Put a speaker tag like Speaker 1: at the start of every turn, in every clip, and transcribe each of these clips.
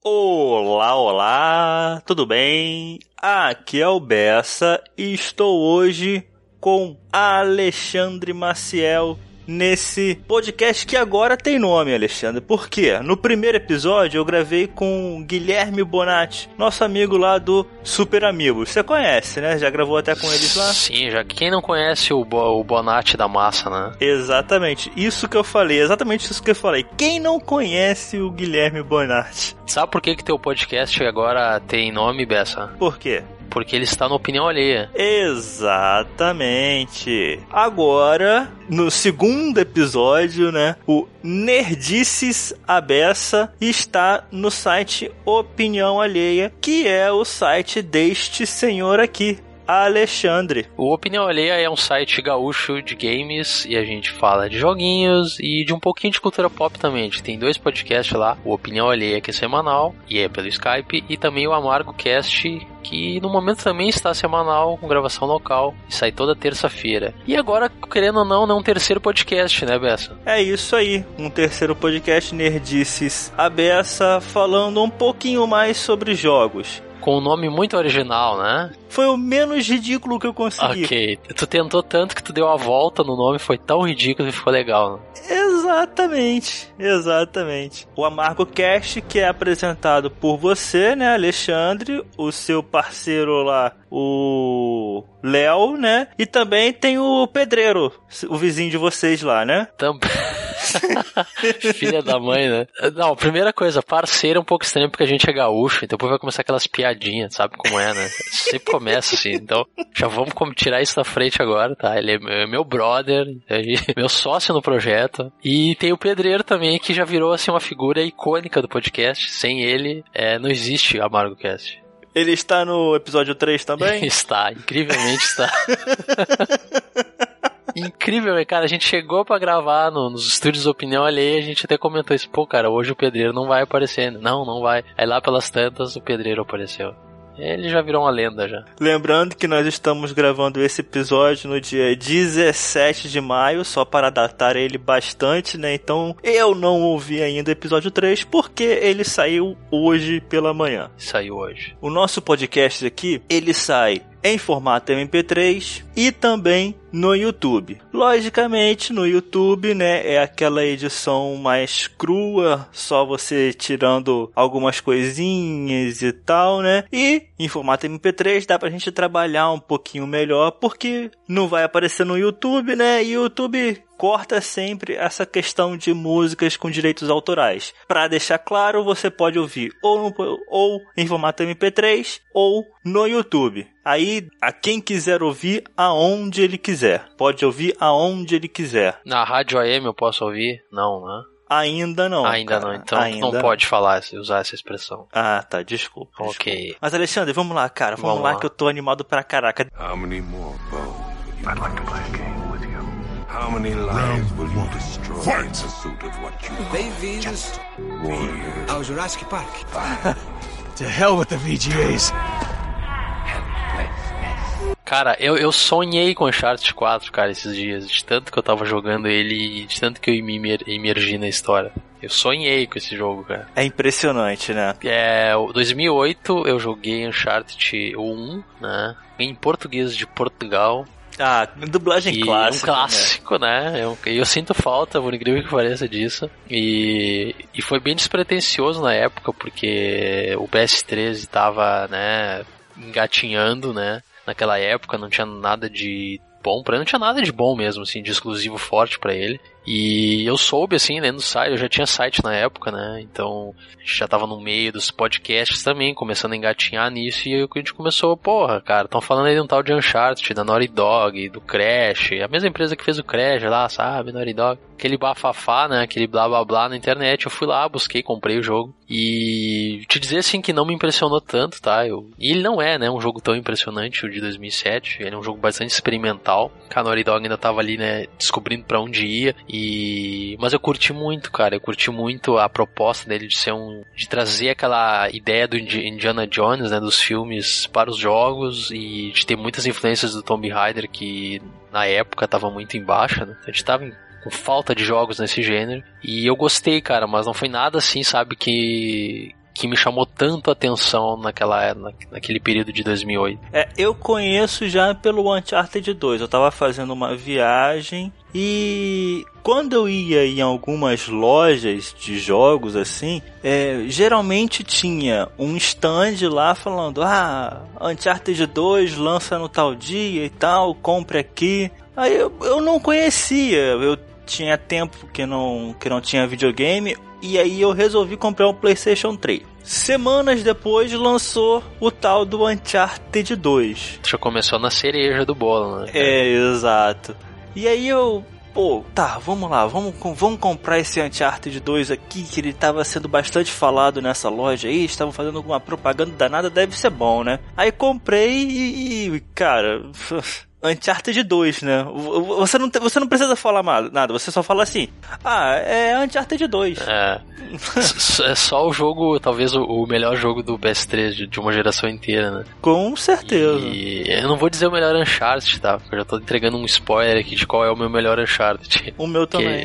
Speaker 1: Olá, olá, tudo bem? Aqui é o Bessa e estou hoje com Alexandre Maciel nesse podcast que agora tem nome, Alexandre. Por quê? No primeiro episódio eu gravei com Guilherme Bonatti, nosso amigo lá do Super Amigos. Você conhece, né? Já gravou até com eles lá?
Speaker 2: Sim, já. Quem não conhece o Bonatti da massa, né?
Speaker 1: Exatamente, isso que eu falei, exatamente isso que eu falei. Quem não conhece o Guilherme Bonatti?
Speaker 2: Sabe por que teu podcast agora tem nome, Bessa?
Speaker 1: Por quê?
Speaker 2: Porque ele está na opinião alheia.
Speaker 1: Exatamente. Agora, no segundo episódio, né, o Nerdices à Beça está no site Opinião Alheia, que é o site deste senhor aqui, Alexandre.
Speaker 2: O Opinião Alheia é um site gaúcho de games e a gente fala de joguinhos e de um pouquinho de cultura pop também. A gente tem 2 podcasts lá, o Opinião Alheia, que é semanal e é pelo Skype, e também o Amargo Cast, que no momento também está semanal, com gravação local, e sai toda terça-feira. E agora, querendo ou não, um terceiro podcast, né, Bessa?
Speaker 1: É isso aí, um terceiro podcast, Nerdices à Beça, falando um pouquinho mais sobre jogos.
Speaker 2: Com um nome muito original, né?
Speaker 1: Foi o menos ridículo que eu consegui.
Speaker 2: Ok, tu tentou tanto que tu deu a volta no nome, foi tão ridículo que ficou legal, né?
Speaker 1: Exatamente. O Amargo Cast, que é apresentado por você, né, Alexandre, o seu parceiro lá, o Léo, né? E também tem o Pedreiro, o vizinho de vocês lá, né?
Speaker 2: Também. Filha da mãe, né? Não, primeira coisa, parceiro é um pouco estranho porque a gente é gaúcho, então depois vai começar aquelas piadinhas, sabe como é, né? Sempre começa assim, então já vamos tirar isso da frente agora, tá? Ele é meu brother, meu sócio no projeto, e tem o Pedreiro também, que já virou assim uma figura icônica do podcast. Sem ele, não existe Amargo Cast.
Speaker 1: Ele está no episódio 3 também?
Speaker 2: Está, incrivelmente está. Incrível, cara, a gente chegou pra gravar nos estúdios Opinião Alheia, a gente até comentou isso, pô, cara, hoje o Pedreiro não vai aparecer, não vai. Aí lá pelas tantas o Pedreiro apareceu. Ele já virou uma lenda já.
Speaker 1: Lembrando que nós estamos gravando esse episódio no dia 17 de maio, só para datar ele bastante, né? Então eu não ouvi ainda o episódio 3, porque ele saiu hoje pela manhã.
Speaker 2: Saiu hoje.
Speaker 1: O nosso podcast aqui, ele sai em formato MP3 e também no YouTube. Logicamente, no YouTube, né, é aquela edição mais crua, só você tirando algumas coisinhas e tal, né? E em formato MP3 dá pra gente trabalhar um pouquinho melhor, porque não vai aparecer no YouTube, né? E o YouTube corta sempre essa questão de músicas com direitos autorais. Para deixar claro, você pode ouvir ou em formato MP3 ou no YouTube. Aí, a quem quiser ouvir aonde ele quiser. Pode ouvir aonde ele quiser.
Speaker 2: Na rádio AM eu posso ouvir? Não, né?
Speaker 1: Ainda não.
Speaker 2: Ainda
Speaker 1: cara.
Speaker 2: Não, então não pode usar essa expressão.
Speaker 1: Ah, tá, desculpa.
Speaker 2: Ok.
Speaker 1: Mas Alexandre, vamos lá, cara. Vamos lá que eu tô animado pra caraca.
Speaker 3: How many more bows? I'd like to play a game with you. How many lives will you destroy in pursuit of what you
Speaker 4: Bem-vindos ao Jurassic Park.
Speaker 5: To hell with the VGAs.
Speaker 2: Cara, eu sonhei com Uncharted 4, cara, esses dias. De tanto que eu tava jogando ele e de tanto que eu me imergi na história. Eu sonhei com esse jogo, cara.
Speaker 1: É impressionante, né?
Speaker 2: 2008 eu joguei Uncharted 1, né? Em português de Portugal.
Speaker 1: Ah, dublagem clássica.
Speaker 2: Um clássico, né? Eu sinto falta, por incrível que pareça, disso. E foi bem despretensioso na época, porque o PS3 tava, né, engatinhando, né? Naquela época não tinha nada de bom pra ele, não tinha nada de bom mesmo, assim, de exclusivo forte pra ele. E eu soube, assim, né, no site, eu já tinha site na época, né, então a gente já tava no meio dos podcasts também, começando a engatinhar nisso, e a gente começou, porra, cara, tão falando aí de um tal de Uncharted, da Naughty Dog, do Crash, a mesma empresa que fez o Crash lá, sabe, Naughty Dog, aquele bafafá, né, aquele blá blá blá na internet. Eu fui lá, busquei, comprei o jogo, e te dizer, assim, que não me impressionou tanto, tá, e ele não é, né, um jogo tão impressionante, o de 2007, ele é um jogo bastante experimental, a Naughty Dog ainda tava ali, né, descobrindo pra onde ia. Mas eu curti muito, cara. Eu curti muito a proposta dele de trazer aquela ideia do Indiana Jones, né, dos filmes para os jogos, e de ter muitas influências do Tomb Raider, que na época tava muito em baixa, né? A gente tava com falta de jogos nesse gênero, e eu gostei, cara, mas não foi nada assim, sabe, que que me chamou tanto a atenção naquele período de 2008.
Speaker 1: Eu conheço já pelo Uncharted 2. Eu tava fazendo uma viagem e quando eu ia em algumas lojas de jogos assim, geralmente tinha um stand lá falando: Uncharted 2 lança no tal dia e tal, compre aqui. Aí eu não conhecia, eu tinha tempo que não tinha videogame, e aí eu resolvi comprar um PlayStation 3. Semanas depois lançou o tal do Uncharted 2.
Speaker 2: Já começou na cereja do bolo, né?
Speaker 1: Exato. E aí vamos lá, vamos comprar esse Uncharted 2 aqui, que ele tava sendo bastante falado nessa loja aí, estavam fazendo alguma propaganda danada, deve ser bom, né? Aí comprei e cara... Uncharted 2, né? Você não precisa falar nada, você só fala assim: é Uncharted 2.
Speaker 2: É só o jogo, talvez o melhor jogo do PS3 de uma geração inteira, né?
Speaker 1: Com certeza.
Speaker 2: E eu não vou dizer o melhor Uncharted, tá? Porque eu já tô entregando um spoiler aqui de qual é o meu melhor Uncharted.
Speaker 1: O meu também.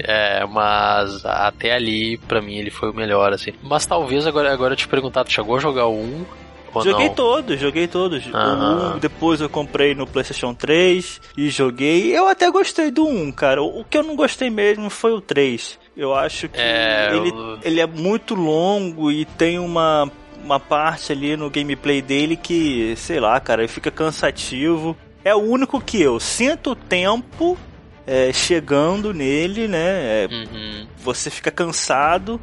Speaker 2: Mas até ali, pra mim, ele foi o melhor, assim. Mas talvez agora eu te perguntar, tu chegou a jogar o 1?
Speaker 1: Joguei todos. O 1, depois eu comprei no PlayStation 3 e joguei. Eu até gostei do 1, cara. O que eu não gostei mesmo foi o 3. Eu acho que ele é muito longo e tem uma parte ali no gameplay dele que, sei lá, cara, fica cansativo. É o único que eu sinto o tempo chegando nele, né? Você fica cansado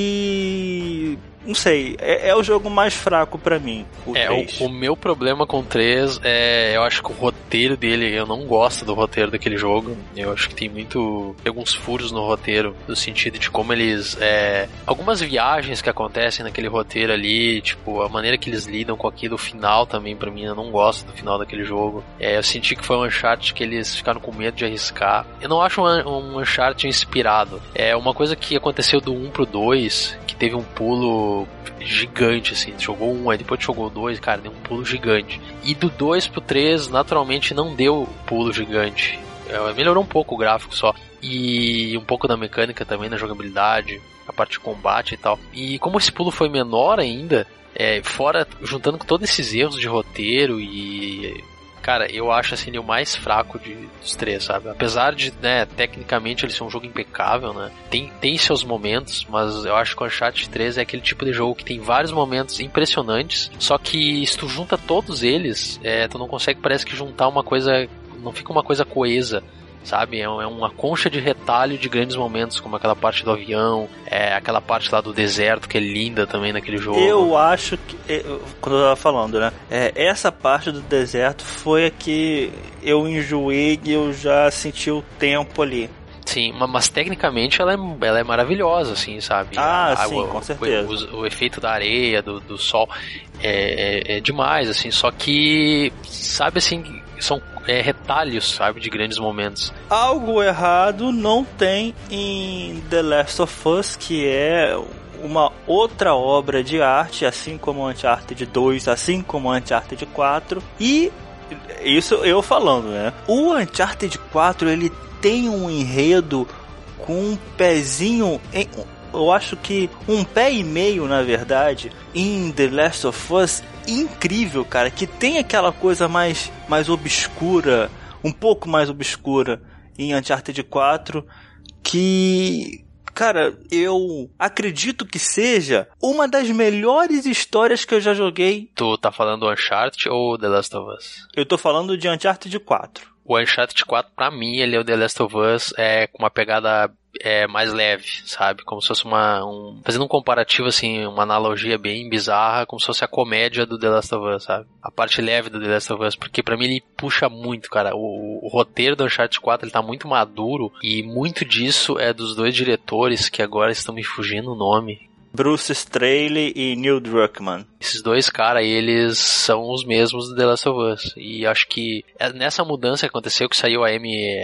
Speaker 1: e... não sei, é o jogo mais fraco pra mim, o 3.
Speaker 2: O meu problema com o 3 eu acho que o roteiro dele, eu não gosto do roteiro daquele jogo. Eu acho que tem alguns furos no roteiro, no sentido de como eles... algumas viagens que acontecem naquele roteiro ali, tipo, a maneira que eles lidam com aquilo, o final também, pra mim, eu não gosto do final daquele jogo. Eu senti que foi um Uncharted que eles ficaram com medo de arriscar. Eu não acho um Uncharted inspirado. Uma coisa que aconteceu do 1 pro 2, que teve um pulo gigante, assim, jogou um, aí depois jogou 2, cara, deu um pulo gigante. E do 2 pro 3, naturalmente, não deu pulo gigante. Melhorou um pouco o gráfico só. E um pouco da mecânica também, da jogabilidade, a parte de combate e tal. E como esse pulo foi menor ainda, fora, juntando com todos esses erros de roteiro e... cara, eu acho assim ele o mais fraco dos 3, sabe? Apesar de, né, tecnicamente ele ser um jogo impecável, né? Tem seus momentos, mas eu acho que o Uncharted 3 é aquele tipo de jogo que tem vários momentos impressionantes, só que se tu junta todos eles, tu não consegue, parece que juntar uma coisa, não fica uma coisa coesa, sabe? É uma concha de retalho de grandes momentos, como aquela parte do avião, aquela parte lá do deserto, que é linda também naquele jogo.
Speaker 1: Eu acho que, quando eu tava falando, né, essa parte do deserto foi a que eu enjoei e eu já senti o tempo ali.
Speaker 2: Sim, mas tecnicamente ela é maravilhosa, assim, sabe?
Speaker 1: Sim, com certeza.
Speaker 2: O efeito da areia, do sol, é demais, assim, só que, sabe, assim, são retalhos, sabe, de grandes momentos.
Speaker 1: Algo errado não tem em The Last of Us, que é uma outra obra de arte, assim como o Uncharted 2, assim como o Uncharted 4, e isso eu falando, né? O Uncharted 4, ele tem um enredo com um pezinho, eu acho que um pé e meio, na verdade, em The Last of Us, incrível, cara, que tem aquela coisa mais obscura, um pouco mais obscura em Uncharted 4, que, cara, eu acredito que seja uma das melhores histórias que eu já joguei.
Speaker 2: Tu tá falando do Uncharted ou The Last of Us?
Speaker 1: Eu tô falando de Uncharted 4.
Speaker 2: O Uncharted 4, pra mim, ele é o The Last of Us com uma pegada mais leve, sabe? Como se fosse fazendo um comparativo, assim, uma analogia bem bizarra, como se fosse a comédia do The Last of Us, sabe? A parte leve do The Last of Us, porque pra mim ele puxa muito, cara. O roteiro do Uncharted 4, ele tá muito maduro, e muito disso é dos dois diretores, que agora estão me fugindo o nome.
Speaker 1: Bruce Straley e Neil Druckmann.
Speaker 2: Esses dois caras, eles são os mesmos do The Last of Us. E acho que nessa mudança que aconteceu, que saiu a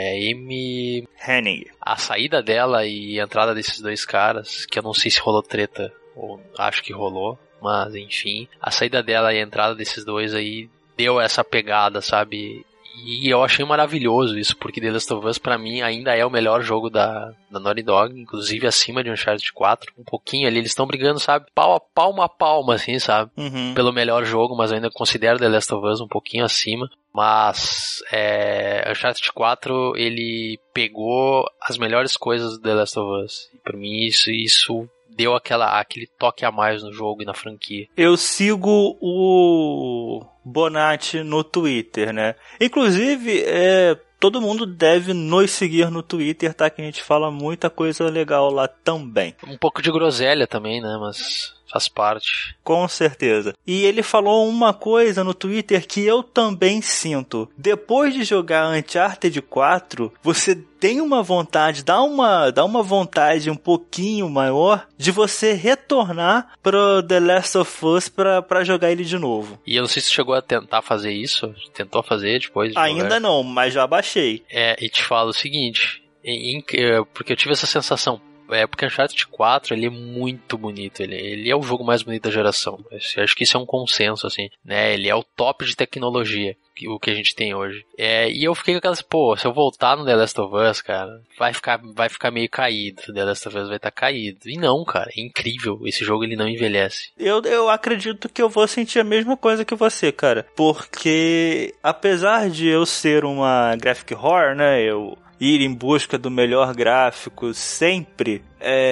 Speaker 2: Amy
Speaker 1: Hennig.
Speaker 2: A saída dela e a entrada desses dois caras, que eu não sei se rolou treta, ou acho que rolou, mas enfim. A saída dela e a entrada desses dois aí deu essa pegada, sabe? E eu achei maravilhoso isso, porque The Last of Us pra mim ainda é o melhor jogo da Naughty Dog, inclusive acima de Uncharted 4, um pouquinho ali, eles estão brigando, sabe, palma a palma, assim, sabe, pelo melhor jogo, mas eu ainda considero The Last of Us um pouquinho acima. Mas Uncharted 4 ele pegou as melhores coisas do The Last of Us. E pra mim isso deu aquele toque a mais no jogo e na franquia.
Speaker 1: Eu sigo o Bonatti no Twitter, né? Inclusive, todo mundo deve nos seguir no Twitter, tá? Que a gente fala muita coisa legal lá também.
Speaker 2: Um pouco de groselha também, né? Mas faz parte.
Speaker 1: Com certeza. E ele falou uma coisa no Twitter que eu também sinto. Depois de jogar Uncharted 4, você tem uma vontade, dá uma vontade um pouquinho maior de você retornar pro The Last of Us pra jogar ele de novo.
Speaker 2: E eu não sei se você chegou a tentar fazer isso. Tentou fazer depois de
Speaker 1: Ainda
Speaker 2: jogar.
Speaker 1: não, mas já baixei.
Speaker 2: E te falo o seguinte, porque eu tive essa sensação. Porque Uncharted 4 ele é muito bonito, ele é o jogo mais bonito da geração. Eu acho que isso é um consenso, assim, né? Ele é o top de tecnologia, o que a gente tem hoje. E eu fiquei com aquelas, se eu voltar no The Last of Us, cara, vai ficar meio caído. The Last of Us vai estar caído. E não, cara, é incrível. Esse jogo ele não envelhece.
Speaker 1: Eu acredito que eu vou sentir a mesma coisa que você, cara. Porque, apesar de eu ser uma graphic horror, né, eu ir em busca do melhor gráfico sempre,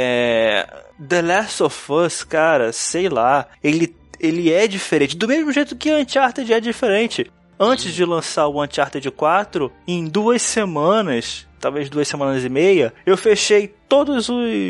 Speaker 1: The Last of Us, cara, sei lá, ele é diferente, do mesmo jeito que Uncharted é diferente. Antes de lançar o Uncharted 4, em 2 semanas, talvez 2 semanas e meia, eu fechei todos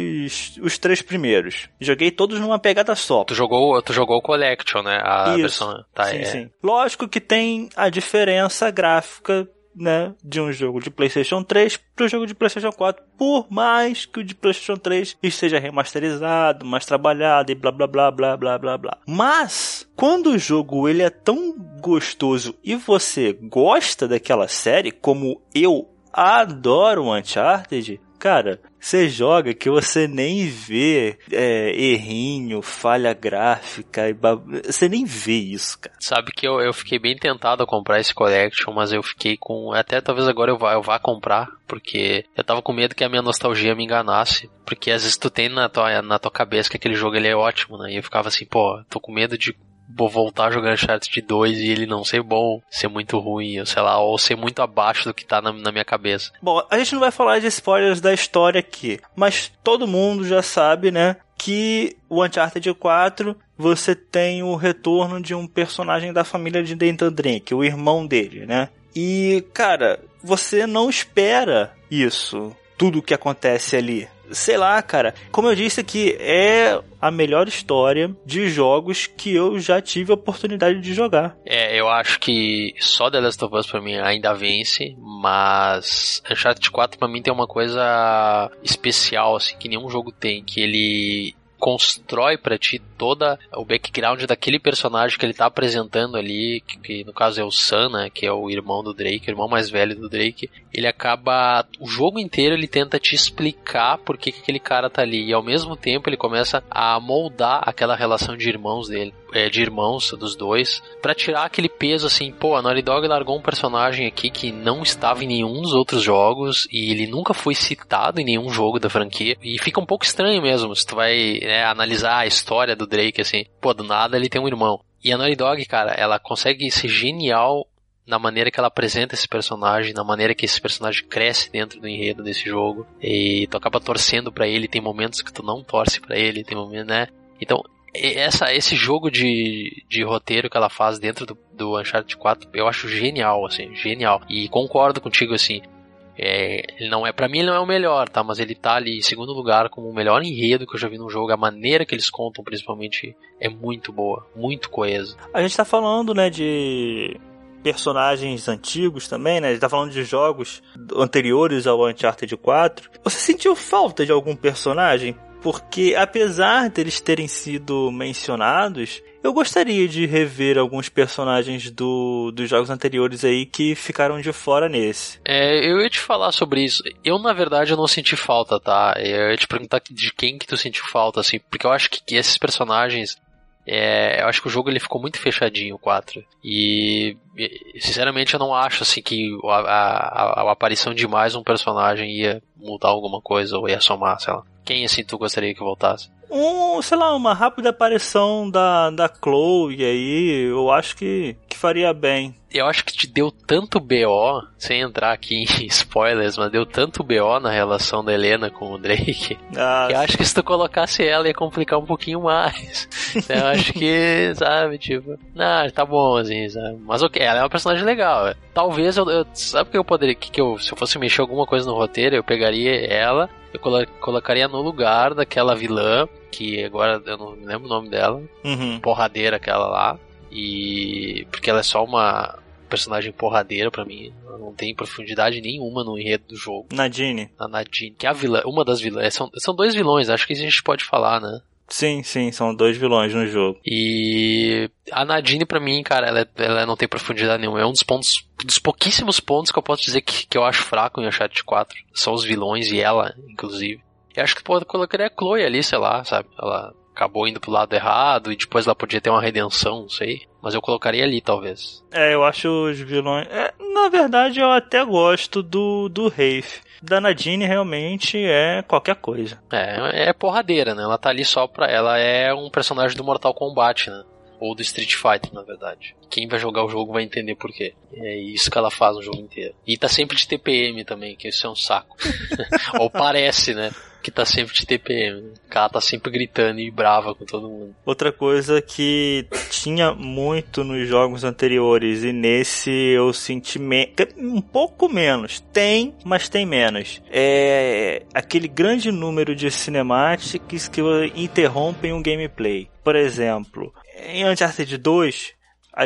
Speaker 1: os 3 primeiros. Joguei todos numa pegada só.
Speaker 2: Tu jogou o Collection, né? A
Speaker 1: Isso.
Speaker 2: versão. Tá,
Speaker 1: sim. Lógico que tem a diferença gráfica, né, de um jogo de PlayStation 3 para o jogo de PlayStation 4, por mais que o de PlayStation 3 esteja remasterizado, mais trabalhado e blá blá blá blá blá blá blá. Mas quando o jogo ele é tão gostoso e você gosta daquela série, como eu adoro o Uncharted, cara, você joga que você nem vê errinho, falha gráfica, você nem vê isso, cara.
Speaker 2: Sabe que eu fiquei bem tentado a comprar esse Collection, mas eu fiquei com... Até talvez agora eu vá comprar, porque eu tava com medo que a minha nostalgia me enganasse. Porque às vezes tu tem na tua cabeça que aquele jogo ele é ótimo, né? E eu ficava assim, tô com medo de vou voltar a jogar Uncharted 2 e ele não ser bom, ser muito ruim, ou sei lá, ou ser muito abaixo do que tá na minha cabeça.
Speaker 1: Bom, a gente não vai falar de spoilers da história aqui, mas todo mundo já sabe, né, que o Uncharted 4 você tem o retorno de um personagem da família de Nathan Drake, o irmão dele, né? E, cara, você não espera isso, tudo que acontece ali. Sei lá, cara, como eu disse aqui, é a melhor história de jogos que eu já tive a oportunidade de jogar.
Speaker 2: Eu acho que só The Last of Us pra mim ainda vence, mas Uncharted 4 pra mim tem uma coisa especial, assim, que nenhum jogo tem, que ele constrói pra ti toda o background daquele personagem que ele tá apresentando ali, que no caso é o Sam, né, que é o irmão do Drake, o irmão mais velho do Drake. Ele acaba, o jogo inteiro ele tenta te explicar por que aquele cara tá ali, e ao mesmo tempo ele começa a moldar aquela relação de irmãos dele, de irmãos dos dois, pra tirar aquele peso assim, a Naughty Dog largou um personagem aqui que não estava em nenhum dos outros jogos, e ele nunca foi citado em nenhum jogo da franquia, e fica um pouco estranho mesmo, se tu vai analisar a história do Drake, assim, do nada ele tem um irmão. E a Naughty Dog, cara, ela consegue ser genial na maneira que ela apresenta esse personagem, na maneira que esse personagem cresce dentro do enredo desse jogo, e tu acaba torcendo pra ele, tem momentos que tu não torce pra ele, tem momentos, né? Então, esse jogo de roteiro que ela faz dentro do Uncharted 4, eu acho genial, assim, genial. E concordo contigo, assim, ele não é, pra mim ele não é o melhor, tá? Mas ele tá ali em segundo lugar como o melhor enredo que eu já vi num jogo. A maneira que eles contam, principalmente, é muito boa, muito coesa.
Speaker 1: A gente tá falando, né, de personagens antigos também, né? A gente tá falando de jogos anteriores ao Uncharted 4. Você sentiu falta de algum personagem? Porque apesar deles terem sido mencionados, eu gostaria de rever alguns personagens dos jogos anteriores aí que ficaram de fora nesse.
Speaker 2: Eu ia te falar sobre isso. Eu, na verdade, eu não senti falta, tá? Eu ia te perguntar de quem que tu sentiu falta, assim. Porque eu acho que esses personagens, Eu acho que o jogo ele ficou muito fechadinho, o 4. E sinceramente eu não acho assim que a aparição de mais um personagem ia mudar alguma coisa ou ia somar, sei lá. Quem assim tu gostaria que voltasse?
Speaker 1: Sei lá, uma rápida aparição da Chloe aí, eu acho que faria bem.
Speaker 2: Eu acho que te deu tanto BO, sem entrar aqui em spoilers, mas deu tanto BO na relação da Helena com o Drake, que eu acho que se tu colocasse ela ia complicar um pouquinho mais. Eu acho que, sabe, tipo, tá bom, assim, sabe? Mas ok, ela é uma personagem legal. Talvez sabe o que eu poderia, se eu fosse mexer alguma coisa no roteiro, eu pegaria ela, eu colocaria no lugar daquela vilã, que agora eu não lembro o nome dela, porradeira aquela lá. E porque ela é só uma personagem porradeira pra mim, ela não tem profundidade nenhuma no enredo do jogo.
Speaker 1: Nadine.
Speaker 2: A Nadine, que é a vilã, uma das vilãs. São dois vilões, acho que a gente pode falar, né?
Speaker 1: Sim, são 2 vilões no jogo.
Speaker 2: E a Nadine pra mim, cara, ela não tem profundidade nenhuma. É um dos pouquíssimos pontos que eu posso dizer que eu acho fraco em Uncharted 4. São os vilões e ela, inclusive. Eu acho que colocaria a Chloe ali, sei lá, sabe? Ela acabou indo pro lado errado e depois ela podia ter uma redenção, não sei. Mas eu colocaria ali, talvez.
Speaker 1: Eu acho os vilões... na verdade, eu até gosto do Rafe. Da Nadine realmente é qualquer coisa.
Speaker 2: É porradeira, né? Ela tá ali só pra... Ela é um personagem do Mortal Kombat, né? Ou do Street Fighter, na verdade. Quem vai jogar o jogo vai entender por quê. É isso que ela faz no jogo inteiro. E tá sempre de TPM também, que isso é um saco. Ou parece, né? Que tá sempre de TPM, né? Ela tá sempre gritando e brava com todo mundo.
Speaker 1: Outra coisa que tinha muito nos jogos anteriores e nesse eu senti um pouco menos. Tem, mas tem menos. É aquele grande número de cinemáticas que interrompem um gameplay. Por exemplo, em Uncharted 2, a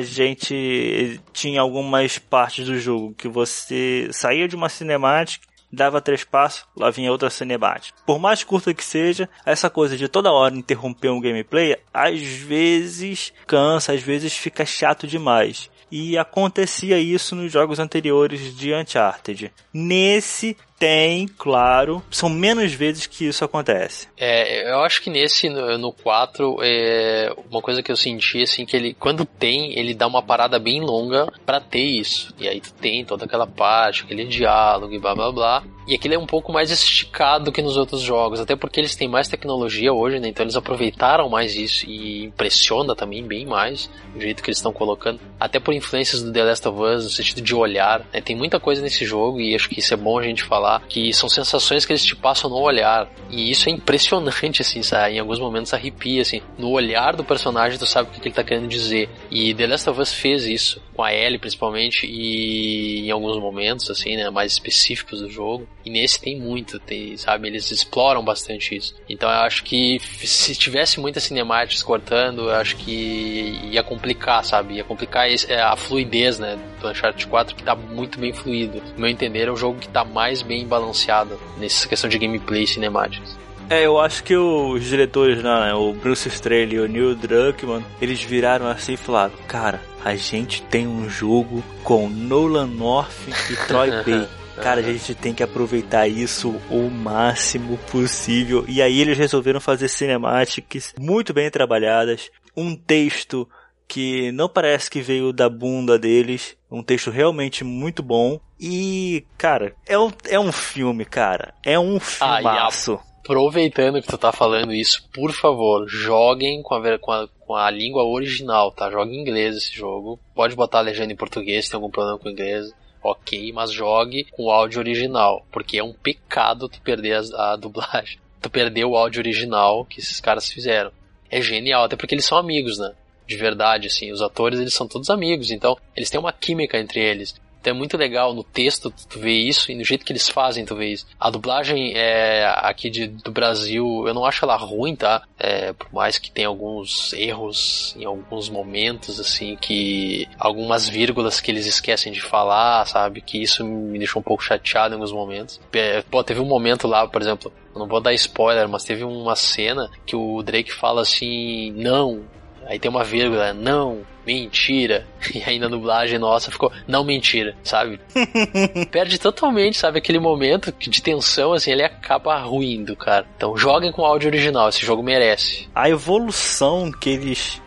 Speaker 1: gente tinha algumas partes do jogo que você saía de uma cinemática, dava 3 passos, lá vinha outra cinemática. Por mais curta que seja, essa coisa de toda hora interromper um gameplay, às vezes cansa, às vezes fica chato demais. E acontecia isso nos jogos anteriores de Uncharted. Nesse tem, claro, são menos vezes que isso acontece.
Speaker 2: Eu acho que nesse, no 4, uma coisa que eu senti, assim, que ele, quando tem, ele dá uma parada bem longa pra ter isso. E aí tu tem toda aquela parte, aquele diálogo e blá blá blá. E aquele é um pouco mais esticado que nos outros jogos, até porque eles têm mais tecnologia hoje, né? Então eles aproveitaram mais isso e impressiona também bem mais o jeito que eles estão colocando. Até por influências do The Last of Us, no sentido de olhar, né? Tem muita coisa nesse jogo e acho que isso é bom a gente falar, que são sensações que eles te passam no olhar. E isso é impressionante, assim, sabe? Em alguns momentos arrepia, assim. No olhar do personagem tu sabe o que ele tá querendo dizer. E The Last of Us fez isso, com a Ellie principalmente, e em alguns momentos, assim, né? Mais específicos do jogo. E nesse tem muito, sabe? Eles exploram bastante isso. Então eu acho que se tivesse muitas cinemáticas cortando, eu acho que ia complicar, sabe? Ia complicar a fluidez, né? Do Uncharted 4, que tá muito bem fluido. No meu entender, é um jogo que tá mais bem balanceado nessa questão de gameplay e cinemáticas.
Speaker 1: Eu acho que os diretores, né, o Bruce Straley e o Neil Druckmann, eles viraram assim e falaram: cara, a gente tem um jogo com Nolan North e Troy Bay. Cara, a gente tem que aproveitar isso o máximo possível. E aí eles resolveram fazer cinemáticas muito bem trabalhadas. Um texto que não parece que veio da bunda deles. Um texto realmente muito bom. E, cara, é um filme, cara. É um filmaço.
Speaker 2: Aproveitando que tu tá falando isso, por favor, joguem com a língua original, tá? Jogue em inglês esse jogo. Pode botar a legenda em português se tem algum problema com o inglês. Ok, mas jogue com o áudio original, porque é um pecado tu perder a dublagem. Tu perder o áudio original que esses caras fizeram. É genial, até porque eles são amigos, né? De verdade, assim, os atores, eles são todos amigos, então eles têm uma química entre eles. Então é muito legal no texto tu vê isso e no jeito que eles fazem tu vê isso. A dublagem aqui do Brasil, eu não acho ela ruim, tá? Por mais que tenha alguns erros em alguns momentos, assim, que algumas vírgulas que eles esquecem de falar, sabe? Que isso me deixou um pouco chateado em alguns momentos. Teve um momento lá, por exemplo, eu não vou dar spoiler, mas teve uma cena que o Drake fala assim, não, aí tem uma vírgula, não, mentira. E aí na dublagem nossa ficou, não, mentira, sabe? Perde totalmente, sabe? Aquele momento de tensão, assim, ele acaba ruindo, cara. Então joguem com o áudio original, esse jogo merece.
Speaker 1: A evolução que eles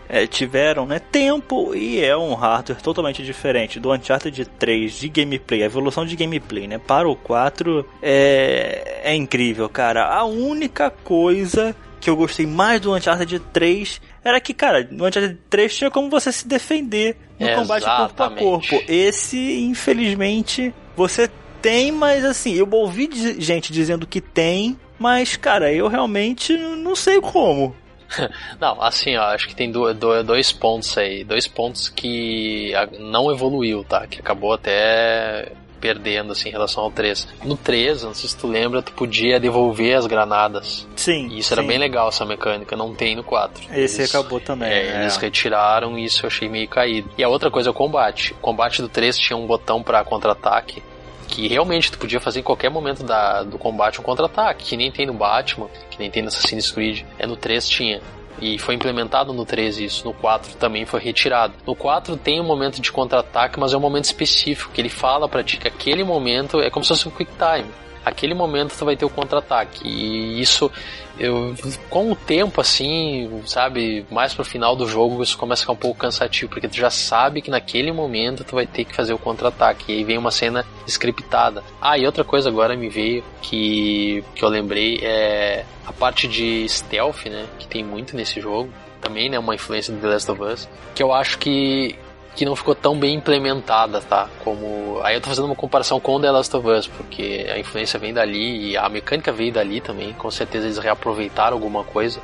Speaker 1: tiveram, né, tempo, e é um hardware totalmente diferente do Uncharted 3 de gameplay, a evolução de gameplay, né, para o 4 é incrível, cara. A única coisa que eu gostei mais do Uncharted 3 era que, cara, no Uncharted 3 tinha como você se defender no combate corpo a corpo. Esse, infelizmente, você tem, mas assim, eu ouvi gente dizendo que tem, mas, cara, eu realmente não sei como.
Speaker 2: Não, assim, ó, acho que tem dois pontos aí. 2 pontos que não evoluiu, tá? Que acabou até perdendo, assim, em relação ao 3. No 3, não sei se tu lembra, tu podia devolver as granadas.
Speaker 1: Sim.
Speaker 2: E isso era bem legal, essa mecânica. Não tem no 4.
Speaker 1: Esse acabou também.
Speaker 2: Eles retiraram, e isso eu achei meio caído. E a outra coisa é o combate. O combate do 3 tinha um botão pra contra-ataque, que realmente tu podia fazer em qualquer momento do combate um contra-ataque, que nem tem no Batman, que nem tem no Assassin's Creed. No 3 tinha. E foi implementado no 3 isso. No 4 também foi retirado. No 4 tem um momento de contra-ataque, mas é um momento específico, que ele fala pra ti que aquele momento é como se fosse um quick time. Aquele momento tu vai ter o contra-ataque. E isso, com o tempo, assim, sabe, mais pro final do jogo, isso começa a ficar um pouco cansativo, porque tu já sabe que naquele momento tu vai ter que fazer o contra-ataque. E aí vem uma cena scriptada. E outra coisa agora me veio, que eu lembrei, é a parte de stealth, né, que tem muito nesse jogo. Também, né, uma influência do The Last of Us, que eu acho que não ficou tão bem implementada, tá? Como... Aí eu tô fazendo uma comparação com The Last of Us, porque a influência vem dali e a mecânica veio dali também. Com certeza eles reaproveitaram alguma coisa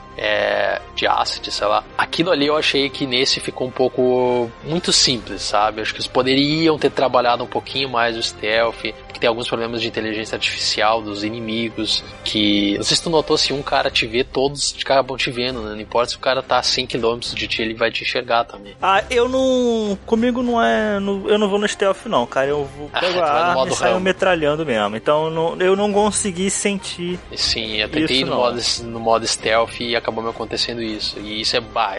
Speaker 2: de asset, sei lá. Aquilo ali eu achei que nesse ficou um pouco muito simples, sabe? Acho que eles poderiam ter trabalhado um pouquinho mais o stealth, porque tem alguns problemas de inteligência artificial dos inimigos, que... Não sei se tu notou, se um cara te vê, todos acabam te vendo, né? Não importa se o cara tá a 100 km de ti, ele vai te enxergar também.
Speaker 1: Eu não... Comigo não é... eu não vou no stealth não, cara. Eu vou pegar a arma e saio metralhando mesmo. Então eu não consegui sentir.
Speaker 2: Sim, eu tentei ir no modo stealth e acabou me acontecendo isso. E isso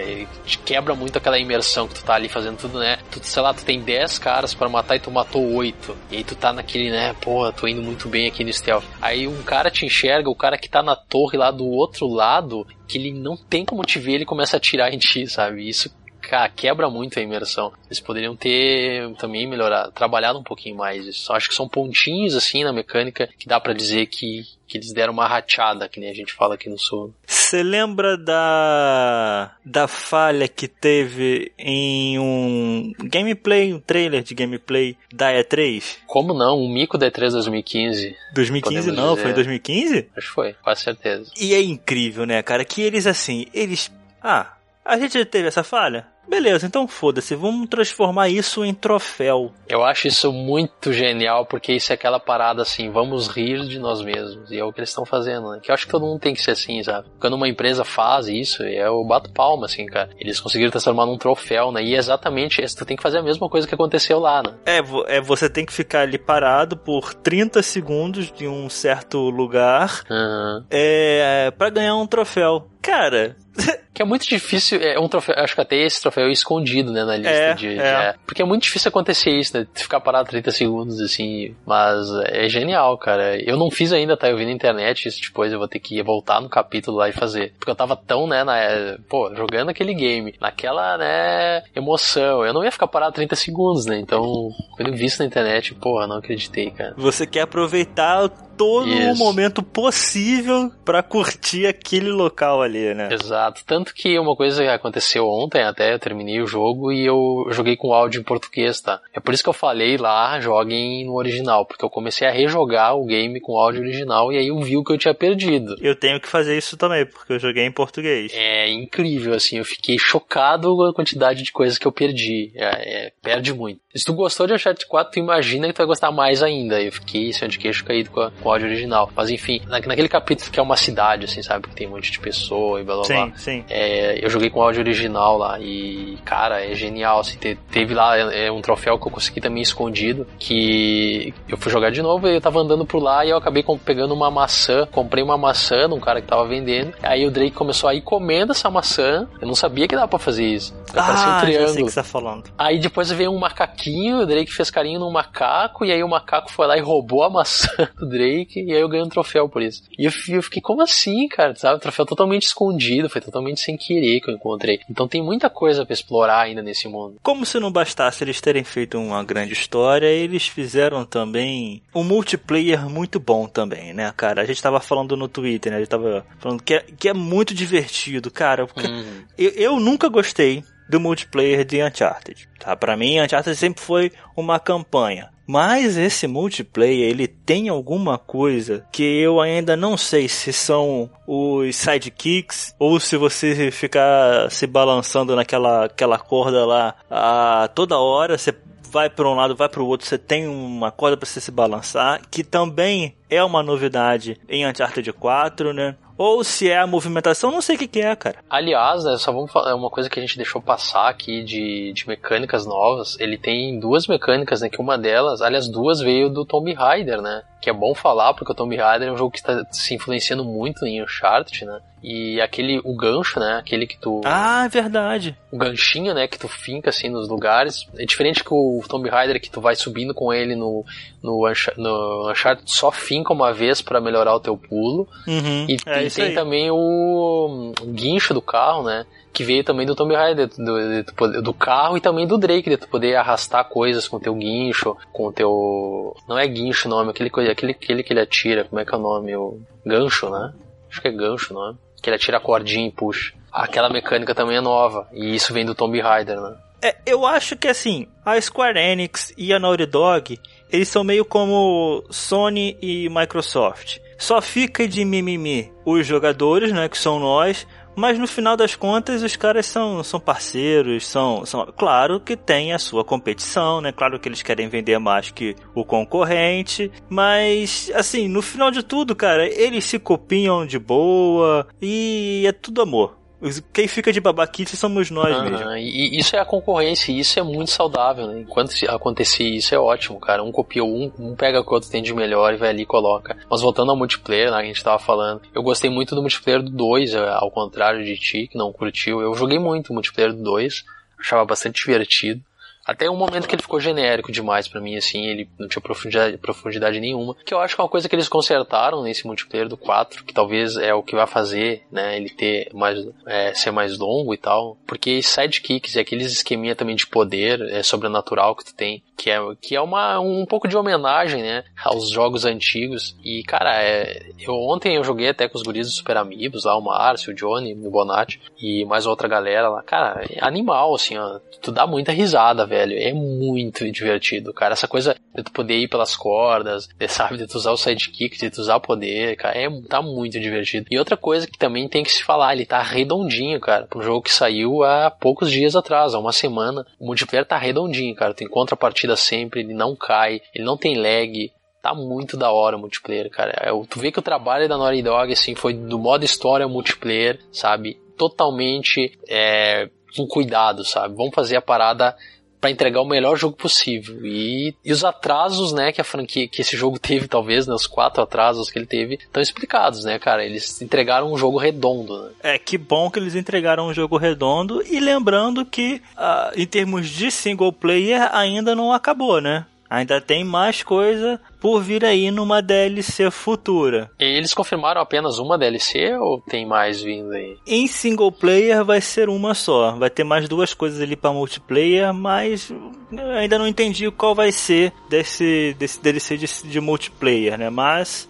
Speaker 2: te quebra muito aquela imersão que tu tá ali fazendo tudo, né? Sei lá, tu tem 10 caras pra matar e tu matou 8. E aí tu tá naquele, né? Pô, tô indo muito bem aqui no stealth. Aí um cara te enxerga, o cara que tá na torre lá do outro lado, que ele não tem como te ver, ele começa a atirar em ti, sabe? Isso, cara, quebra muito a imersão. Eles poderiam ter também trabalhado um pouquinho mais isso. Acho que são pontinhos assim na mecânica que dá pra dizer que eles deram uma rachada, que nem a gente fala aqui no Sul.
Speaker 1: Você lembra da falha que teve em um trailer de gameplay da E3?
Speaker 2: Como não? Um mico da E3 2015.
Speaker 1: 2015 não, dizer. Foi em 2015?
Speaker 2: Acho que foi, quase certeza.
Speaker 1: E é incrível, né, cara, que eles a gente teve essa falha? Beleza, então foda-se, vamos transformar isso em troféu.
Speaker 2: Eu acho isso muito genial, porque isso é aquela parada assim, vamos rir de nós mesmos, e é o que eles estão fazendo, né? Que eu acho que todo mundo tem que ser assim, sabe? Quando uma empresa faz isso, eu bato palma, assim, cara. Eles conseguiram transformar num troféu, né? E é exatamente isso, tu tem que fazer a mesma coisa que aconteceu lá, né?
Speaker 1: Você tem que ficar ali parado por 30 segundos de um certo lugar, pra ganhar um troféu. Cara...
Speaker 2: Que é muito difícil, um troféu, acho que até esse troféu é escondido, né, na lista porque é muito difícil acontecer isso, né, ficar parado 30 segundos, assim, mas é genial, cara. Eu não fiz ainda, tá, eu vi na internet, isso depois eu vou ter que voltar no capítulo lá e fazer, porque eu tava tão, né, jogando aquele game, naquela, né, emoção, eu não ia ficar parado 30 segundos, né, então, quando eu vi isso na internet, não acreditei, cara.
Speaker 1: Você quer aproveitar todo o momento possível pra curtir aquele local ali, né?
Speaker 2: Exato. Tanto que uma coisa que aconteceu ontem, até eu terminei o jogo e eu joguei com áudio em português, tá? É por isso que eu falei lá, joguem no original, porque eu comecei a rejogar o game com áudio original e aí eu vi o que eu tinha perdido.
Speaker 1: Eu tenho que fazer isso também, porque eu joguei em português.
Speaker 2: É incrível, assim, eu fiquei chocado com a quantidade de coisas que eu perdi. Perde muito. Se tu gostou de Uncharted 4, tu imagina que tu vai gostar mais ainda. Eu fiquei de queixo caído com o áudio original. Mas enfim, naquele capítulo que é uma cidade, assim, sabe? Que tem um monte de pessoa e blá blá blá.
Speaker 1: Sim.
Speaker 2: Eu joguei com o áudio original lá e, cara, é genial, assim. Teve lá um troféu que eu consegui também escondido, que eu fui jogar de novo e eu tava andando por lá e eu acabei pegando uma maçã. Comprei uma maçã num cara que tava vendendo. Aí o Drake começou a ir comendo essa maçã. Eu não sabia que dava pra fazer isso. Parecia um triângulo.
Speaker 1: Já sei o que você tá falando.
Speaker 2: Aí depois veio um macaquinho, o Drake fez carinho num macaco e aí o macaco foi lá e roubou a maçã do Drake. Drake, e aí eu ganhei um troféu por isso. E eu fiquei, como assim, cara? Sabe? Um troféu totalmente escondido, foi totalmente sem querer que eu encontrei. Então tem muita coisa pra explorar ainda nesse mundo.
Speaker 1: Como se não bastasse eles terem feito uma grande história, eles fizeram também um multiplayer muito bom também, né, cara? A gente tava falando no Twitter, né? A gente tava falando que é muito divertido, cara. Eu nunca gostei do multiplayer de Uncharted, tá? Pra mim, Uncharted sempre foi uma campanha. Mas esse multiplayer, ele tem alguma coisa que eu ainda não sei se são os sidekicks ou se você ficar se balançando naquela corda lá toda hora, você vai para um lado, vai para o outro, você tem uma corda para você se balançar, que também é uma novidade em Uncharted 4, né? Ou se é a movimentação, não sei o que é, cara.
Speaker 2: Aliás, né, só vamos falar uma coisa que a gente deixou passar aqui de mecânicas novas. Ele tem duas mecânicas, né, que uma delas, aliás, duas veio do Tomb Raider, né? Que é bom falar, porque o Tomb Raider é um jogo que está se influenciando muito em Uncharted, né? E o gancho, né? Aquele que tu...
Speaker 1: Ah, é verdade.
Speaker 2: O ganchinho, né? Que tu finca, assim, nos lugares. É diferente que o Tomb Raider, que tu vai subindo com ele no Uncharted, só finca uma vez pra melhorar o teu pulo.
Speaker 1: Uhum,
Speaker 2: e tem também o guincho do carro, né? Que veio também do Tomb Raider, do carro e também do Drake, de tu poder arrastar coisas com o teu guincho, com o teu... Não é guincho o nome, aquele que ele atira, como é que é o nome? O gancho, né? Acho que é gancho o nome. Que ele atira a cordinha e puxa. Aquela mecânica também é nova, e isso vem do Tomb Raider, né?
Speaker 1: Eu acho que assim, a Square Enix e a Naughty Dog, eles são meio como Sony e Microsoft. Só fica de mimimi os jogadores, né, que são nós, mas no final das contas os caras são parceiros, são claro que tem a sua competição, né? Claro que eles querem vender mais que o concorrente, mas assim, no final de tudo, cara, eles se copiam de boa e é tudo amor. Quem fica de babaquice somos nós mesmo.
Speaker 2: E isso é a concorrência, e isso é muito saudável, né? Enquanto acontecer isso é ótimo, cara. Um copia um pega o que o outro tem de melhor e vai ali e coloca. Mas voltando ao multiplayer, né, que a gente tava falando, eu gostei muito do multiplayer do 2, ao contrário de ti, que não curtiu. Eu joguei muito o multiplayer do 2, achava bastante divertido. Até um momento que ele ficou genérico demais pra mim, assim, ele não tinha profundidade nenhuma, que eu acho que é uma coisa que eles consertaram nesse multiplayer do 4, que talvez é o que vai fazer, né, ele ter ser mais longo e tal, porque sidekicks e aqueles esqueminha também de poder sobrenatural que tu tem, que é um pouco de homenagem, né, aos jogos antigos, e cara, ontem eu joguei até com os guris do Super Amigos, lá o Márcio, o Johnny, o Bonatti, e mais outra galera lá, cara, é animal, assim, ó, tu dá muita risada, velho, é muito divertido, cara, essa coisa de tu poder ir pelas cordas, de tu usar o sidekick, de tu usar o poder, cara, tá muito divertido. E outra coisa que também tem que se falar, ele tá redondinho, cara, pro jogo que saiu há poucos dias atrás, há uma semana, o multiplayer tá redondinho, cara, tu encontra a partida sempre, ele não cai, ele não tem lag, tá muito da hora o multiplayer, cara, tu vê que o trabalho da Naughty Dog, assim, foi do modo história ao multiplayer, sabe, totalmente com cuidado, sabe, vamos fazer a parada pra entregar o melhor jogo possível. E os atrasos, né, que a franquia, que esse jogo teve, talvez, né, os 4 atrasos que ele teve, estão explicados, né, cara? Eles entregaram um jogo redondo, né? Que
Speaker 1: bom que eles entregaram um jogo redondo, e lembrando que, em termos de single player, ainda não acabou, né? Ainda tem mais coisa por vir aí numa DLC futura.
Speaker 2: E eles confirmaram apenas uma DLC ou tem mais vindo aí?
Speaker 1: Em single player vai ser uma só. Vai ter mais 2 coisas ali pra multiplayer, mas eu ainda não entendi qual vai ser desse DLC de multiplayer, né? Mas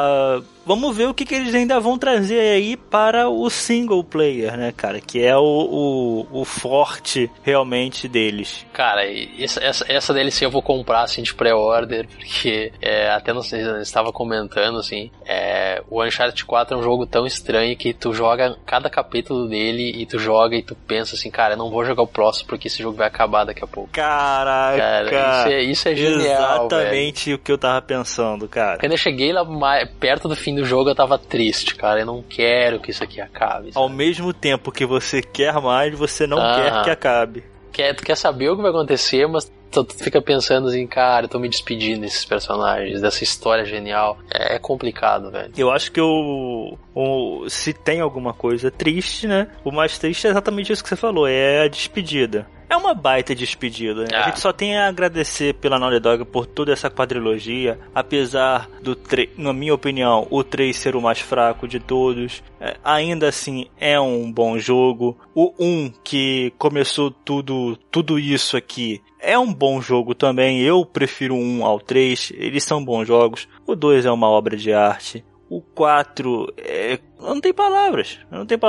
Speaker 1: vamos ver o que eles ainda vão trazer aí para o single player, né, cara? Que é o forte realmente deles.
Speaker 2: Cara, essa DLC eu vou comprar assim de pré-order, porque até não sei, eu estava comentando assim, o Uncharted 4 é um jogo tão estranho que tu joga cada capítulo dele e tu joga e tu pensa assim, cara, eu não vou jogar o próximo porque esse jogo vai acabar daqui a pouco.
Speaker 1: Caraca!
Speaker 2: Cara, isso é genial,
Speaker 1: exatamente, velho. O que eu tava pensando, cara.
Speaker 2: Quando eu cheguei lá perto do fim do jogo, eu tava triste, cara. Eu não quero que isso aqui acabe. Sabe?
Speaker 1: Ao mesmo tempo que você quer mais, você não quer que acabe.
Speaker 2: Tu quer saber o que vai acontecer, mas tu fica pensando assim, cara, eu tô me despedindo desses personagens, dessa história genial. É complicado, velho.
Speaker 1: Eu acho que se tem alguma coisa triste, né? O mais triste é exatamente isso que você falou, é a despedida. É uma baita despedida, né? A gente só tem a agradecer pela Naughty Dog por toda essa quadrilogia, apesar do 3, na minha opinião, o 3 ser o mais fraco de todos. Ainda assim, é um bom jogo. O 1, que começou tudo isso aqui, é um bom jogo também. Eu prefiro o 1 ao 3, eles são bons jogos. O 2 é uma obra de arte. O 4 não tem palavras.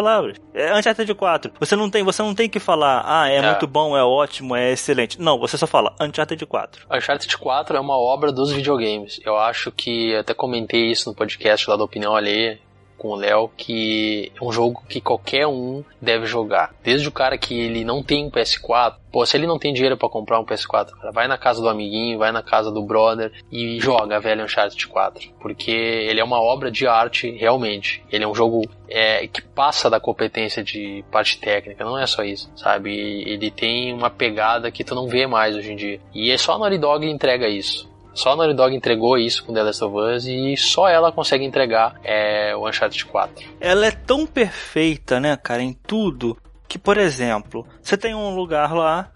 Speaker 1: É Uncharted 4. Você não tem que falar, muito bom, é ótimo, é excelente. Não, você só fala Uncharted 4.
Speaker 2: Uncharted 4 é uma obra dos videogames. Eu acho que, até comentei isso no podcast lá da Opinião Alheia com o Léo, que é um jogo que qualquer um deve jogar. Desde o cara que ele não tem um PS4, se ele não tem dinheiro pra comprar um PS4, cara, vai na casa do amiguinho, vai na casa do brother e joga a velha Uncharted 4. Porque ele é uma obra de arte, realmente. Ele é um jogo que passa da competência de parte técnica, não é só isso, sabe? Ele tem uma pegada que tu não vê mais hoje em dia. E é só a Naughty Dog que entrega isso. Só a Naughty Dog entregou isso com The Last of Us e só ela consegue entregar o Uncharted 4.
Speaker 1: Ela é tão perfeita, né, cara, em tudo, que, por exemplo, você tem um lugar lá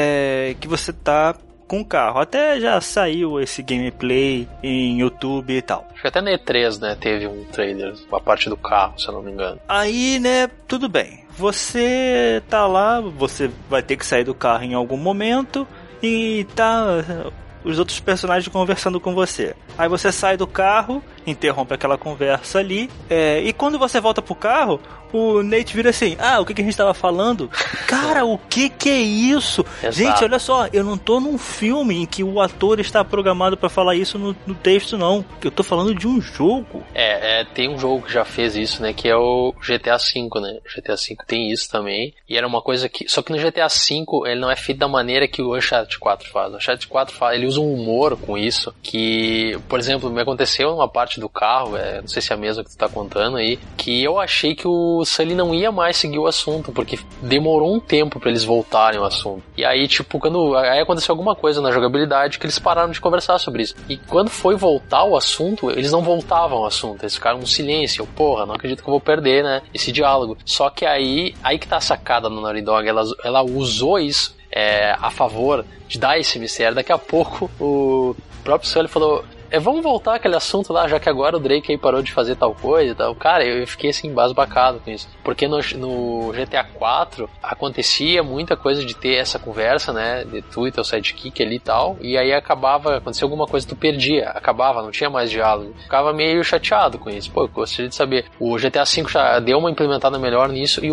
Speaker 1: que você tá com o carro. Até já saiu esse gameplay em YouTube e tal.
Speaker 2: Acho que até na E3, né, teve um trailer, uma parte do carro, se eu não me engano.
Speaker 1: Aí, né, tudo bem. Você tá lá, você vai ter que sair do carro em algum momento e tá os outros personagens conversando com você. Aí você sai do carro, interrompe aquela conversa ali, e quando você volta pro carro, o Nate vira assim, o que a gente tava falando? Cara, o que é isso?
Speaker 2: Exato.
Speaker 1: Gente, olha só, eu não tô num filme em que o ator está programado pra falar isso no texto, não. Eu tô falando de um jogo.
Speaker 2: Tem um jogo que já fez isso, né, que é o GTA V, né? O GTA V tem isso também, e era uma coisa que... Só que no GTA V, ele não é feito da maneira que o Uncharted 4 faz. O Uncharted 4 ele usa um humor com isso, que, por exemplo, me aconteceu numa parte do carro, não sei se é a mesma que tu tá contando aí, que eu achei que o Sully não ia mais seguir o assunto, porque demorou um tempo pra eles voltarem ao assunto. E aí, tipo, aí aconteceu alguma coisa na jogabilidade que eles pararam de conversar sobre isso. E quando foi voltar o assunto, eles não voltavam ao assunto, eles ficaram no silêncio. Porra, não acredito que eu vou perder, né, esse diálogo. Só que aí que tá a sacada no Naughty Dog, ela usou isso a favor de dar esse mistério. Daqui a pouco o próprio Sully falou, vamos voltar àquele assunto lá, já que agora o Drake aí parou de fazer tal coisa e tal. Cara, eu fiquei assim, embasbacado com isso. Porque no GTA 4 acontecia muita coisa de ter essa conversa, né, de tu e teu sidekick ali e tal, e aí acontecia alguma coisa, tu perdia, não tinha mais diálogo. Ficava meio chateado com isso. Eu gostaria de saber. O GTA V já deu uma implementada melhor nisso, e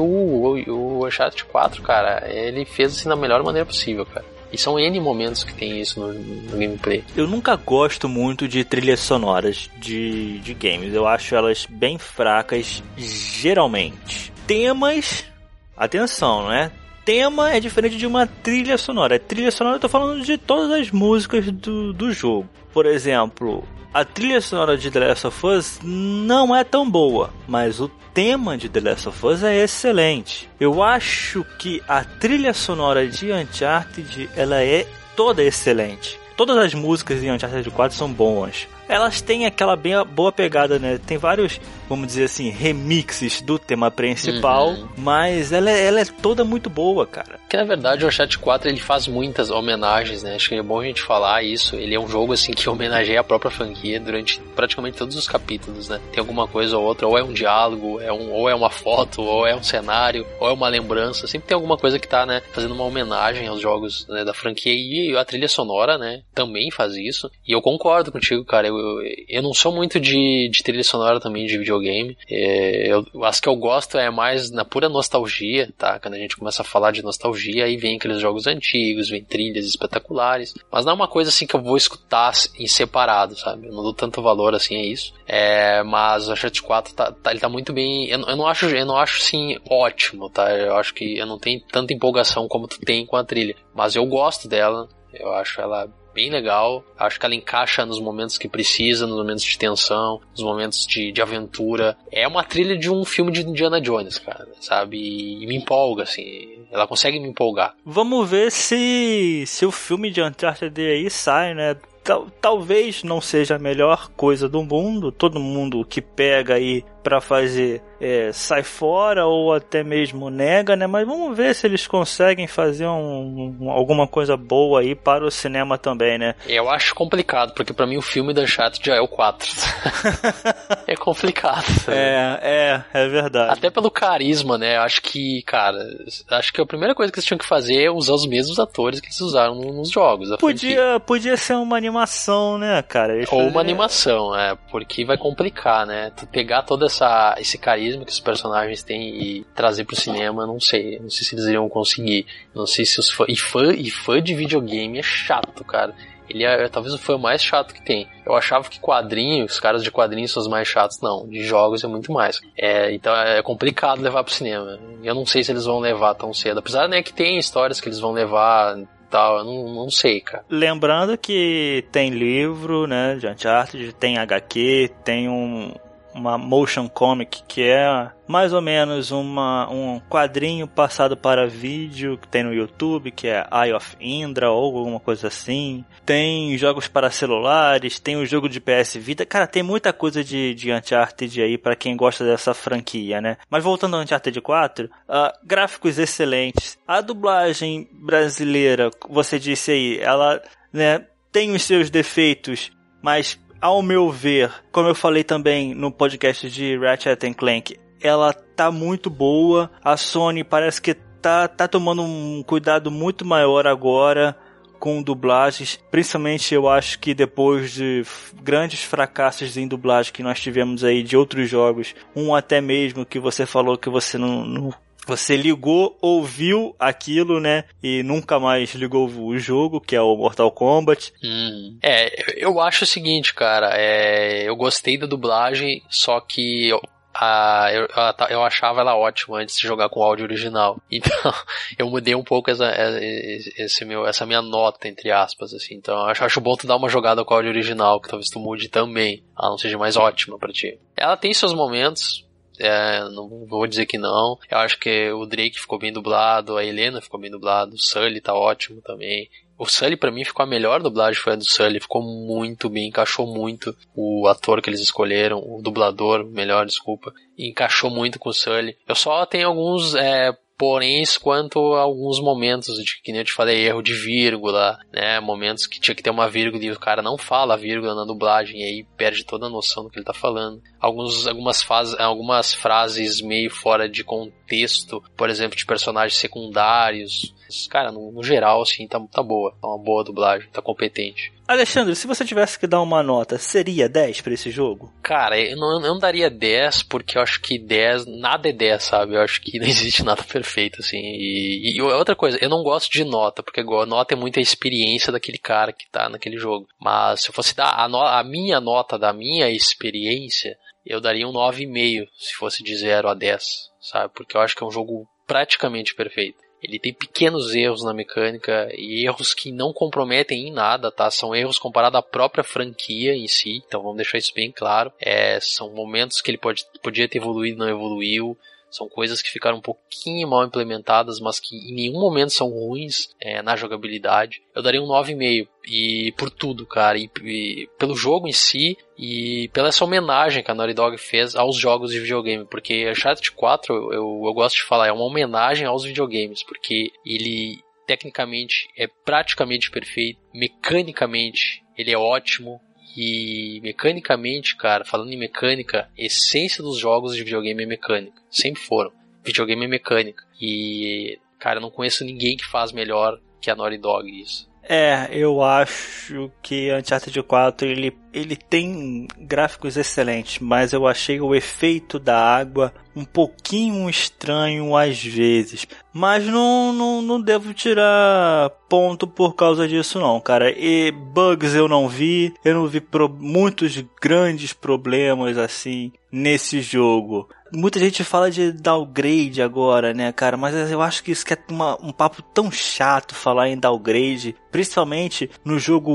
Speaker 2: o Uncharted 4, cara, ele fez assim da melhor maneira possível, cara. E são N momentos que tem isso no gameplay.
Speaker 1: Eu nunca gosto muito de trilhas sonoras de games. Eu acho elas bem fracas, geralmente. Temas... Atenção, né? Tema é diferente de uma trilha sonora. Trilha sonora, eu tô falando de todas as músicas do jogo. Por exemplo, a trilha sonora de The Last of Us não é tão boa, mas o tema de The Last of Us é excelente. Eu acho que a trilha sonora de Uncharted, ela é toda excelente. Todas as músicas em Uncharted 4 são boas. Elas têm aquela boa pegada, né? Tem vários, vamos dizer assim, remixes do tema principal, mas ela é toda muito boa, cara.
Speaker 2: Que na verdade o Uncharted 4 ele faz muitas homenagens, né? Acho que é bom a gente falar isso. Ele é um jogo assim que homenageia a própria franquia durante praticamente todos os capítulos, né? Tem alguma coisa ou outra, ou é um diálogo, ou é uma foto, ou é um cenário, ou é uma lembrança. Sempre tem alguma coisa que tá, né, fazendo uma homenagem aos jogos, né, da franquia. E a trilha sonora, né, também faz isso. E eu concordo contigo, cara. Eu não sou muito de trilha sonora também de videogame. As que eu gosto é mais na pura nostalgia, tá? Quando a gente começa a falar de nostalgia, aí vem aqueles jogos antigos, vem trilhas espetaculares. Mas não é uma coisa assim que eu vou escutar em separado, sabe? Eu não dou tanto valor assim a isso. Mas o Uncharted 4 ele tá muito bem. Eu não acho assim ótimo, tá? Eu acho que eu não tenho tanta empolgação como tu tem com a trilha. Mas eu gosto dela. Eu acho ela bem legal, acho que ela encaixa nos momentos que precisa, nos momentos de tensão, nos momentos de aventura. É uma trilha de um filme de Indiana Jones, cara, sabe? E me empolga, assim, ela consegue me empolgar.
Speaker 1: Vamos ver se o filme de Uncharted aí sai, né? Talvez não seja a melhor coisa do mundo. Todo mundo que pega aí pra fazer sai fora ou até mesmo nega, né? Mas vamos ver se eles conseguem fazer alguma coisa boa aí para o cinema também, né?
Speaker 2: Eu acho complicado, porque pra mim o filme do Uncharted já é o 4. É complicado.
Speaker 1: É verdade.
Speaker 2: Até pelo carisma, né? Acho que a primeira coisa que eles tinham que fazer é usar os mesmos atores que eles usaram nos jogos.
Speaker 1: Podia ser uma animação, né, cara?
Speaker 2: Ou uma animação, porque vai complicar, né? Tu pegar todo esse carisma que os personagens têm e trazer pro cinema, não sei se eles iriam conseguir. Não sei se os fã de videogame é chato, cara. Ele é talvez o fã mais chato que tem. Eu achava que os caras de quadrinhos são os mais chatos. Não, de jogos é muito mais. Então é complicado levar pro cinema. Eu não sei se eles vão levar tão cedo. Apesar, né, que tem histórias que eles vão levar tal, eu não sei, cara.
Speaker 1: Lembrando que tem livro, né, de Uncharted, tem HQ, tem uma motion comic que é mais ou menos um quadrinho passado para vídeo que tem no YouTube, que é Eye of Indra ou alguma coisa assim. Tem jogos para celulares, tem o jogo de PS Vita. Cara, tem muita coisa de Uncharted aí para quem gosta dessa franquia, né? Mas voltando ao Uncharted 4, gráficos excelentes. A dublagem brasileira, você disse aí, ela, né, tem os seus defeitos, mas ao meu ver, como eu falei também no podcast de Ratchet & Clank, ela tá muito boa. A Sony parece que tá tomando um cuidado muito maior agora com dublagens. Principalmente eu acho que depois de grandes fracassos em dublagem que nós tivemos aí de outros jogos, até mesmo que você falou que você não você ligou, ouviu aquilo, né? E nunca mais ligou o jogo, que é o Mortal Kombat.
Speaker 2: Eu acho o seguinte, cara. Eu gostei da dublagem, só que eu achava ela ótima antes de jogar com o áudio original. Então, eu mudei um pouco essa minha nota, entre aspas, assim. Então, acho bom tu dar uma jogada com o áudio original, que talvez tu mude também. Ela não seja mais ótima pra ti. Ela tem seus momentos. Não vou dizer que não. Eu acho que o Drake ficou bem dublado, a Helena ficou bem dublado, o Sully tá ótimo também. O Sully, pra mim, ficou a melhor dublagem, foi a do Sully. Ficou muito bem, encaixou muito o ator que eles escolheram, o dublador, melhor, desculpa. Encaixou muito com o Sully. Eu só tenho alguns porém quanto a alguns momentos, que nem eu te falei, erro de vírgula, né, momentos que tinha que ter uma vírgula e o cara não fala a vírgula na dublagem e aí perde toda a noção do que ele tá falando. Algumas frases meio fora de contexto, por exemplo, de personagens secundários. Cara, no geral, assim, tá boa. Tá uma boa dublagem, tá competente.
Speaker 1: Alexandre, se você tivesse que dar uma nota, seria 10 pra esse jogo?
Speaker 2: Cara, eu não daria 10, porque eu acho que 10, nada é 10, sabe? Eu acho que não existe nada perfeito, assim. E outra coisa, eu não gosto de nota, porque nota é muito a experiência daquele cara que tá naquele jogo. Mas se eu fosse dar a minha nota da minha experiência, eu daria um 9,5, se fosse de 0 a 10, sabe? Porque eu acho que é um jogo praticamente perfeito. Ele tem pequenos erros na mecânica e erros que não comprometem em nada, tá? São erros comparados à própria franquia em si, então vamos deixar isso bem claro. São momentos que ele podia ter evoluído e não evoluiu. São coisas que ficaram um pouquinho mal implementadas, mas que em nenhum momento são ruins na jogabilidade. Eu daria um 9,5. E por tudo, cara. E pelo jogo em si e pela essa homenagem que a Naughty Dog fez aos jogos de videogame. Porque Uncharted 4, eu gosto de falar, é uma homenagem aos videogames. Porque ele, tecnicamente, é praticamente perfeito. Mecanicamente, ele é ótimo. E mecanicamente, cara, falando em mecânica, a essência dos jogos de videogame é mecânica. Sempre foram. Videogame é mecânica. E, cara, eu não conheço ninguém que faz melhor que a Naughty Dog isso.
Speaker 1: Eu acho que Uncharted 4 ele tem gráficos excelentes, mas eu achei o efeito da água um pouquinho estranho às vezes. Mas não devo tirar ponto por causa disso não, cara. E bugs eu não vi muitos grandes problemas assim nesse jogo. Muita gente fala de downgrade agora, né, cara? Mas eu acho que isso é um papo tão chato falar em downgrade, principalmente no jogo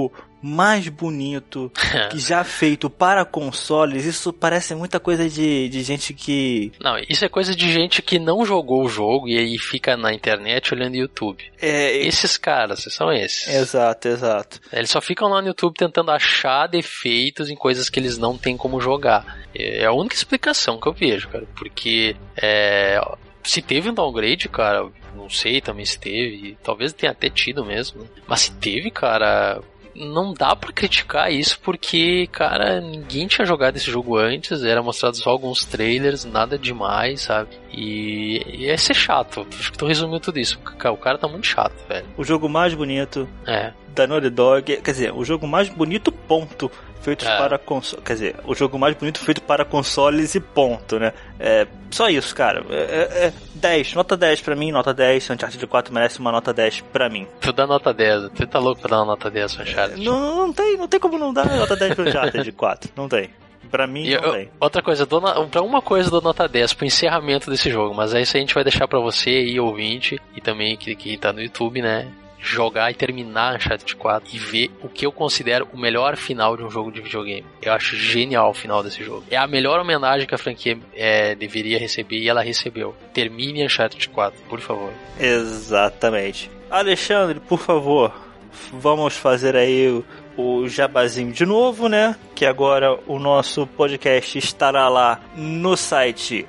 Speaker 1: mais bonito que já feito para consoles, isso parece muita coisa de gente que...
Speaker 2: Não, isso é coisa de gente que não jogou o jogo e aí fica na internet olhando YouTube. Esses caras, são esses.
Speaker 1: Exato.
Speaker 2: Eles só ficam lá no YouTube tentando achar defeitos em coisas que eles não têm como jogar. É a única explicação que eu vejo, cara. Porque se teve um downgrade, cara, não sei também se teve, talvez tenha até tido mesmo. Mas se teve, cara, não dá pra criticar isso porque, cara, ninguém tinha jogado esse jogo antes, era mostrado só alguns trailers, nada demais, sabe? E ia ser chato. Acho que tô resumindo tudo isso. O cara tá muito chato, velho.
Speaker 1: O jogo mais bonito da Naughty Dog, quer dizer, o jogo mais bonito, ponto. Feitos para consoles. Quer dizer, o jogo mais bonito feito para consoles e ponto, né? Só isso, cara. 10, nota 10 pra mim, nota 10. Uncharted 4 merece uma nota 10 pra mim.
Speaker 2: Tu dá nota 10, tu tá louco pra dar uma nota 10 pro Uncharted?
Speaker 1: Não tem como não dar nota 10 pro Uncharted 4. Não tem. Pra mim, não tem.
Speaker 2: Outra coisa, pra uma coisa eu dou nota 10 pro encerramento desse jogo, mas isso a gente vai deixar pra você aí, ouvinte, e também que tá no YouTube, né? Jogar e terminar Uncharted 4 e ver o que eu considero o melhor final de um jogo de videogame. Eu acho genial o final desse jogo. É a melhor homenagem que a franquia deveria receber e ela recebeu. Termine Uncharted 4, por favor.
Speaker 1: Exatamente. Alexandre, por favor, vamos fazer aí o jabazinho de novo, né? Que agora o nosso podcast estará lá no site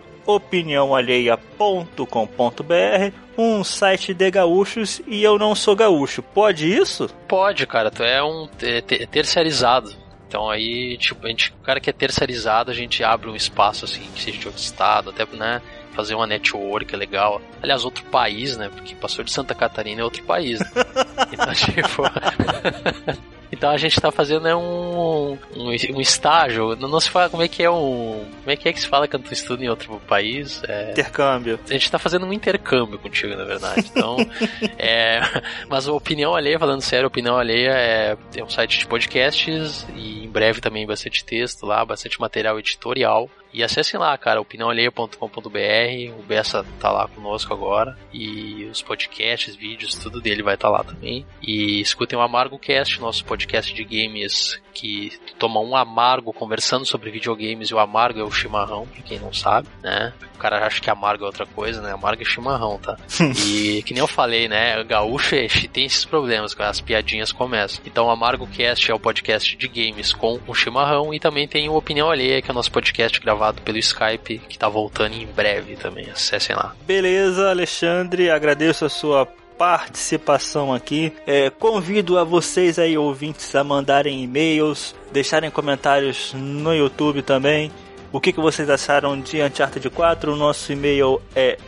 Speaker 1: opiniãoalheia.com.br, um site de gaúchos, e eu não sou gaúcho. Pode isso?
Speaker 2: Pode, cara. Tu é um terceirizado. Então aí, tipo, o cara que é terceirizado, a gente abre um espaço assim, que seja de outro estado, até, né, fazer uma network legal. Aliás, outro país, né? Porque passou de Santa Catarina é outro país, né? Então, tipo... Então a gente tá fazendo um estágio. Não se fala como é que que se fala quando tu estuda em outro país?
Speaker 1: Intercâmbio.
Speaker 2: A gente tá fazendo um intercâmbio contigo, na verdade. Então, mas a Opinião Alheia, falando sério, a Opinião Alheia é um site de podcasts e em breve também bastante texto lá, bastante material editorial. E acessem lá, cara, opiniãoalheia.com.br. O Bessa tá lá conosco agora. E os podcasts, vídeos, tudo dele vai estar lá também. E escutem o Amargo Cast, nosso podcast de games, que toma um amargo conversando sobre videogames. E o amargo é o chimarrão, pra quem não sabe, né? O cara acha que amargo é outra coisa, né? Amargo é chimarrão, tá? E que nem eu falei, né? Gaúcho tem esses problemas, as piadinhas começam. Então o Amargo Cast é o podcast de games com o chimarrão. E também tem o Opinião Alheia, que é o nosso podcast gravado pelo Skype, que tá voltando em breve também. Acessem lá.
Speaker 1: Beleza, Alexandre, agradeço a sua participação aqui. Convido a vocês aí, ouvintes, a mandarem e-mails, deixarem comentários no YouTube também. O que vocês acharam de Uncharted 4? O nosso e-mail é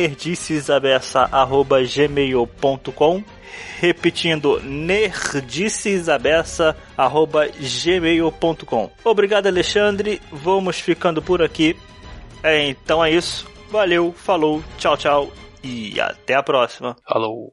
Speaker 1: nerdicesabessa@gmail.com. Repetindo, nerdicesabessa@gmail.com. Obrigado, Alexandre. Vamos ficando por aqui. Então é isso. Valeu, falou, tchau, tchau e até a próxima.
Speaker 2: Falou.